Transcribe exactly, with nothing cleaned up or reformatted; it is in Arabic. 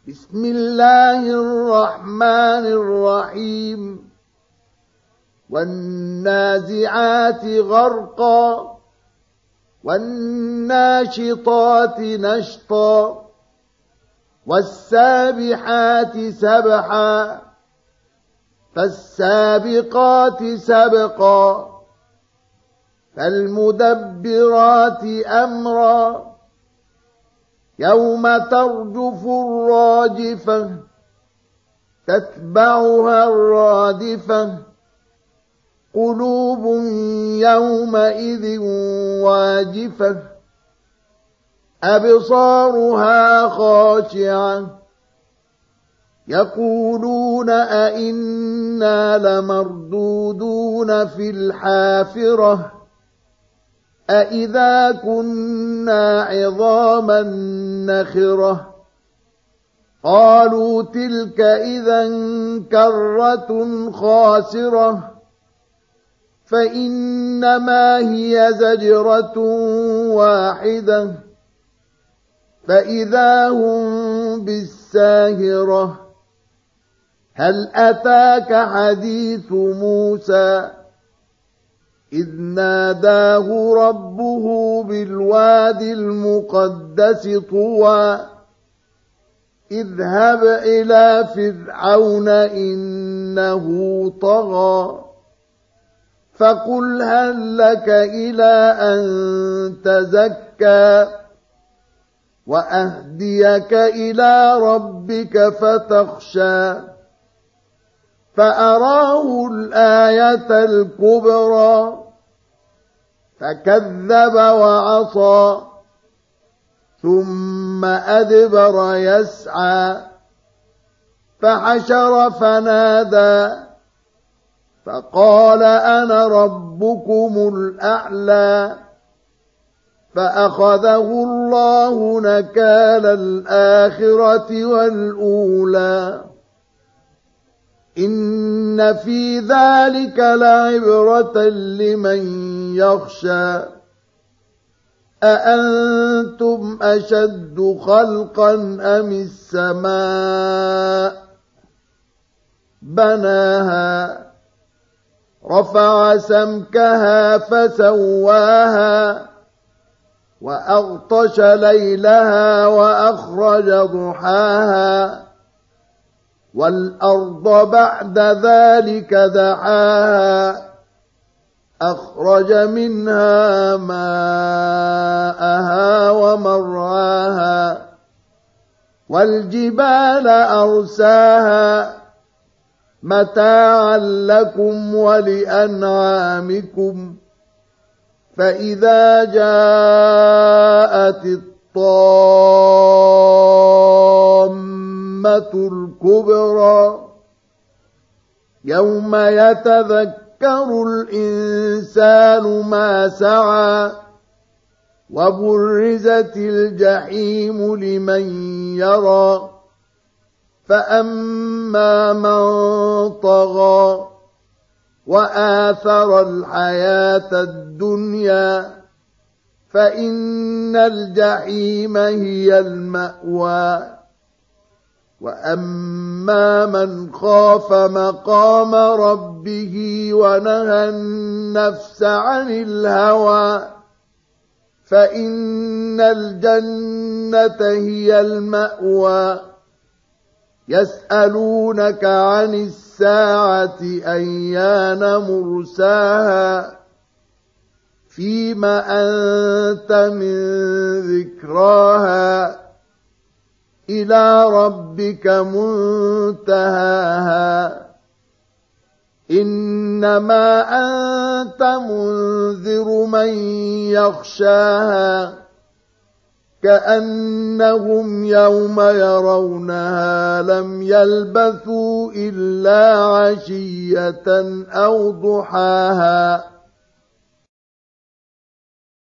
بسم الله الرحمن الرحيم والنازعات غرقا والناشطات نشطا والسابحات سبحا فالسابقات سبقا فالمدبرات أمرا يوم ترجف الراجفة تتبعها الرادفة قلوب يومئذ واجفة أبصارها خاشعة يقولون أئنا لمردودون في الحافرة أئذا كنا عظاما نخرة قالوا تلك إذا كرة خاسرة فإنما هي زجرة واحدة فإذا هم بالساهرة هل أتاك حديث موسى إذ ناداه ربه بالواد المقدس طوى اذهب إلى فرعون إنه طغى فقل هل لك إلى أن تزكى وأهديك إلى ربك فتخشى فأراه الآية الكبرى فكذب وعصى ثم أدبر يسعى فحشر فنادى فقال أنا ربكم الأعلى فأخذه الله نكال الآخرة والأولى إن في ذلك لعبرة لمن يخشى أأنتم أشد خلقا أم السماء بناها رفع سمكها فسواها وأغطش ليلها وأخرج ضحاها والأرض بعد ذلك دحاها أخرج منها ماءها ومرعاها والجبال أرساها متاعا لكم ولأنعامكم فإذا جاءت الطامة الكبرى يوم يتذكر الإنسان ما سعى وبرزت الجحيم لمن يرى فأما من طغى وآثر الحياة الدنيا فإن الجحيم هي المأوى وأما من خاف مقام ربه ونهى النفس عن الهوى فإن الجنة هي المأوى يسألونك عن الساعة أيان مرساها فيما أنت من ذكراها إلى ربك منتهاها إنما أنت منذر من يخشاها كأنهم يوم يرونها لم يلبثوا إلا عشية أو ضحاها